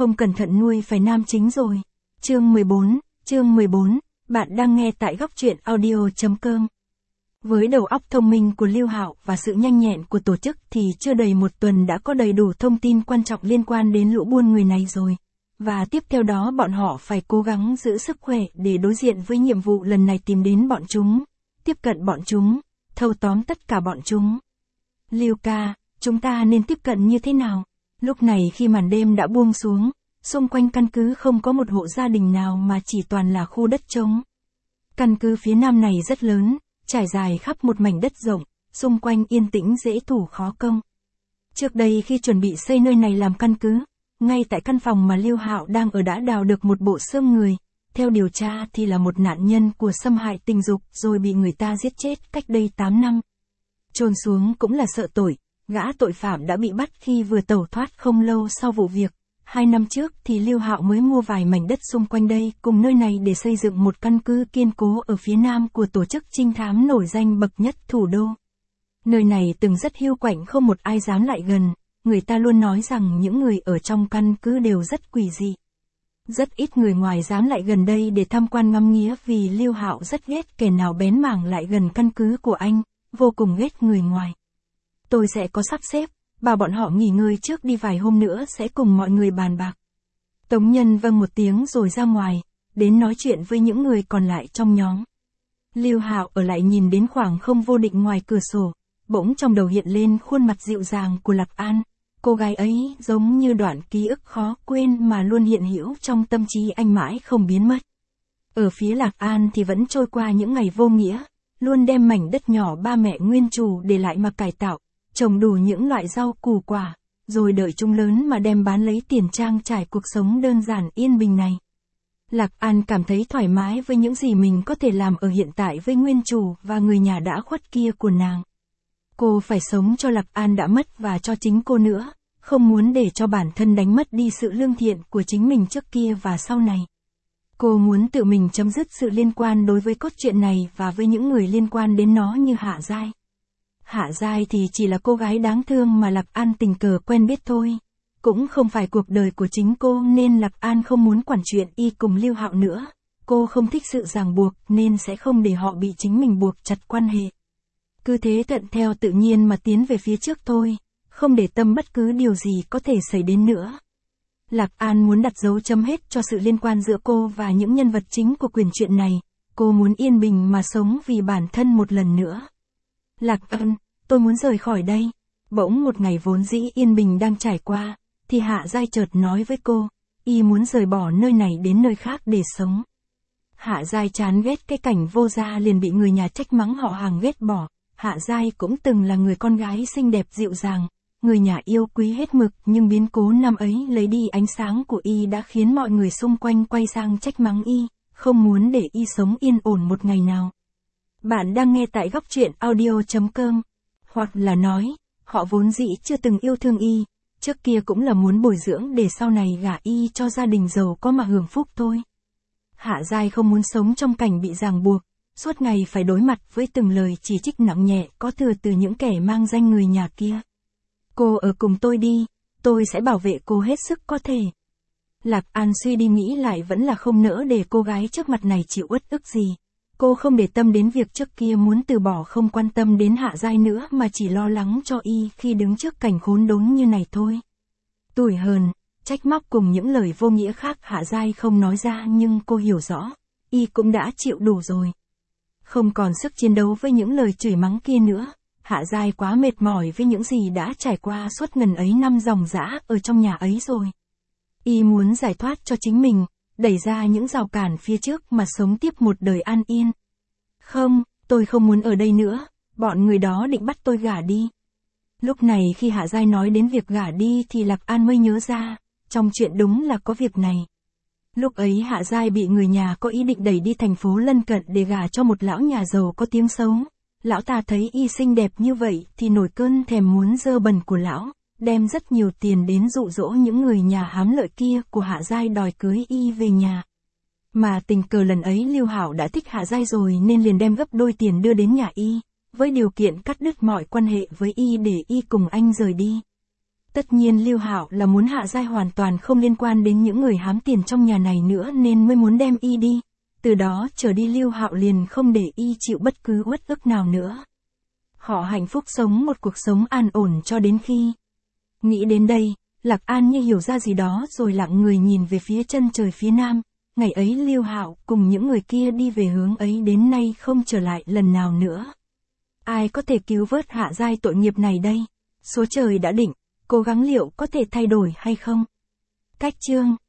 không cẩn thận nuôi phải nam chính rồi. Chương 14, bạn đang nghe tại góc truyện audio.com. Với đầu óc thông minh của Lưu Hạo và sự nhanh nhẹn của tổ chức thì chưa đầy một tuần đã có đầy đủ thông tin quan trọng liên quan đến lũ buôn người này rồi. Và tiếp theo đó bọn họ phải cố gắng giữ sức khỏe để đối diện với nhiệm vụ lần này, tìm đến bọn chúng, tiếp cận bọn chúng, thâu tóm tất cả bọn chúng. Lưu ca, chúng ta nên tiếp cận như thế nào? Lúc này khi màn đêm đã buông xuống, xung quanh căn cứ không có một hộ gia đình nào mà chỉ toàn là khu đất trống. Căn cứ phía nam này rất lớn, trải dài khắp một mảnh đất rộng, xung quanh yên tĩnh dễ thủ khó công. Trước đây khi chuẩn bị xây nơi này làm căn cứ, ngay tại căn phòng mà Lưu Hạo đang ở đã đào được một bộ xương người, theo điều tra thì là một nạn nhân của xâm hại tình dục rồi bị người ta giết chết cách đây 8 năm. Chôn xuống cũng là sợ tội, gã tội phạm đã bị bắt khi vừa tẩu thoát không lâu sau vụ việc. 2 năm trước thì Lưu Hạo mới mua vài mảnh đất xung quanh đây cùng nơi này để xây dựng một căn cứ kiên cố ở phía nam của tổ chức trinh thám nổi danh bậc nhất thủ đô. Nơi này từng rất hiu quạnh, không một ai dám lại gần, người ta luôn nói rằng những người ở trong căn cứ đều rất quỷ dị. Rất ít người ngoài dám lại gần đây để tham quan ngắm nghía vì Lưu Hạo rất ghét kẻ nào bén mảng lại gần căn cứ của anh, vô cùng ghét người ngoài. Tôi sẽ có sắp xếp, bảo bọn họ nghỉ ngơi trước đi, vài hôm nữa sẽ cùng mọi người bàn bạc. Tống Nhân vâng một tiếng rồi ra ngoài, đến nói chuyện với những người còn lại trong nhóm. Lưu Hạo ở lại nhìn đến khoảng không vô định ngoài cửa sổ, bỗng trong đầu hiện lên khuôn mặt dịu dàng của Lạc An. Cô gái ấy giống như đoạn ký ức khó quên mà luôn hiện hữu trong tâm trí anh mãi không biến mất. Ở phía Lạc An thì vẫn trôi qua những ngày vô nghĩa, luôn đem mảnh đất nhỏ ba mẹ nguyên chủ để lại mà cải tạo, trồng đủ những loại rau củ quả, rồi đợi chúng lớn mà đem bán lấy tiền trang trải cuộc sống đơn giản yên bình này. Lạc An cảm thấy thoải mái với những gì mình có thể làm ở hiện tại với nguyên chủ và người nhà đã khuất kia của nàng. Cô phải sống cho Lạc An đã mất và cho chính cô nữa, không muốn để cho bản thân đánh mất đi sự lương thiện của chính mình trước kia và sau này. Cô muốn tự mình chấm dứt sự liên quan đối với cốt truyện này và với những người liên quan đến nó như Hạ Giai. Hạ Giai thì chỉ là cô gái đáng thương mà Lạc An tình cờ quen biết thôi. Cũng không phải cuộc đời của chính cô nên Lạc An không muốn quản chuyện y cùng Lưu Hạo nữa. Cô không thích sự ràng buộc nên sẽ không để họ bị chính mình buộc chặt quan hệ. Cứ thế thuận theo tự nhiên mà tiến về phía trước thôi, không để tâm bất cứ điều gì có thể xảy đến nữa. Lạc An muốn đặt dấu chấm hết cho sự liên quan giữa cô và những nhân vật chính của quyển truyện này. Cô muốn yên bình mà sống vì bản thân một lần nữa. Lạc An, tôi muốn rời khỏi đây. Bỗng một ngày vốn dĩ yên bình đang trải qua, thì Hạ Giai chợt nói với cô, y muốn rời bỏ nơi này đến nơi khác để sống. Hạ Giai chán ghét cái cảnh vô gia liền bị người nhà trách mắng họ hàng ghét bỏ. Hạ Giai cũng từng là người con gái xinh đẹp dịu dàng, người nhà yêu quý hết mực, nhưng biến cố năm ấy lấy đi ánh sáng của y đã khiến mọi người xung quanh quay sang trách mắng y, không muốn để y sống yên ổn một ngày nào. Bạn đang nghe tại góc truyện audio.com. Hoặc là nói, họ vốn dĩ chưa từng yêu thương y, trước kia cũng là muốn bồi dưỡng để sau này gả y cho gia đình giàu có mà hưởng phúc thôi. Hạ Giai không muốn sống trong cảnh bị ràng buộc, suốt ngày phải đối mặt với từng lời chỉ trích nặng nhẹ có thừa từ những kẻ mang danh người nhà kia. Cô ở cùng tôi đi, tôi sẽ bảo vệ cô hết sức có thể. Lạc An suy đi nghĩ lại vẫn là không nỡ để cô gái trước mặt này chịu uất ức gì. Cô không để tâm đến việc trước kia muốn từ bỏ, không quan tâm đến Hạ Giai nữa mà chỉ lo lắng cho y khi đứng trước cảnh khốn đốn như này thôi. Tủi hờn, trách móc cùng những lời vô nghĩa khác Hạ Giai không nói ra nhưng cô hiểu rõ, y cũng đã chịu đủ rồi. Không còn sức chiến đấu với những lời chửi mắng kia nữa, Hạ Giai quá mệt mỏi với những gì đã trải qua suốt ngần ấy năm ròng rã ở trong nhà ấy rồi. Y muốn giải thoát cho chính mình, đẩy ra những rào cản phía trước mà sống tiếp một đời an yên. Không, tôi không muốn ở đây nữa, bọn người đó định bắt tôi gả đi. Lúc này khi Hạ Giai nói đến việc gả đi thì Lạc An mới nhớ ra, trong chuyện đúng là có việc này. Lúc ấy Hạ Giai bị người nhà có ý định đẩy đi thành phố lân cận để gả cho một lão nhà giàu có tiếng xấu. Lão ta thấy y xinh đẹp như vậy thì nổi cơn thèm muốn dơ bẩn của lão, đem rất nhiều tiền đến dụ dỗ những người nhà hám lợi kia của Hạ Giai đòi cưới y về nhà. Mà tình cờ lần ấy Lưu Hạo đã thích Hạ Giai rồi nên liền đem gấp đôi tiền đưa đến nhà y, với điều kiện cắt đứt mọi quan hệ với y để y cùng anh rời đi. Tất nhiên Lưu Hạo là muốn Hạ Giai hoàn toàn không liên quan đến những người hám tiền trong nhà này nữa nên mới muốn đem y đi. Từ đó trở đi Lưu Hạo liền không để y chịu bất cứ uất ức nào nữa. Họ hạnh phúc sống một cuộc sống an ổn cho đến khi. Nghĩ đến đây, Lạc An như hiểu ra gì đó rồi lặng người nhìn về phía chân trời phía nam. Ngày ấy Lưu Hạo cùng những người kia đi về hướng ấy đến nay không trở lại lần nào nữa. Ai có thể cứu vớt Hạ Giai tội nghiệp này đây? Số trời đã định, cố gắng liệu có thể thay đổi hay không? Cách chương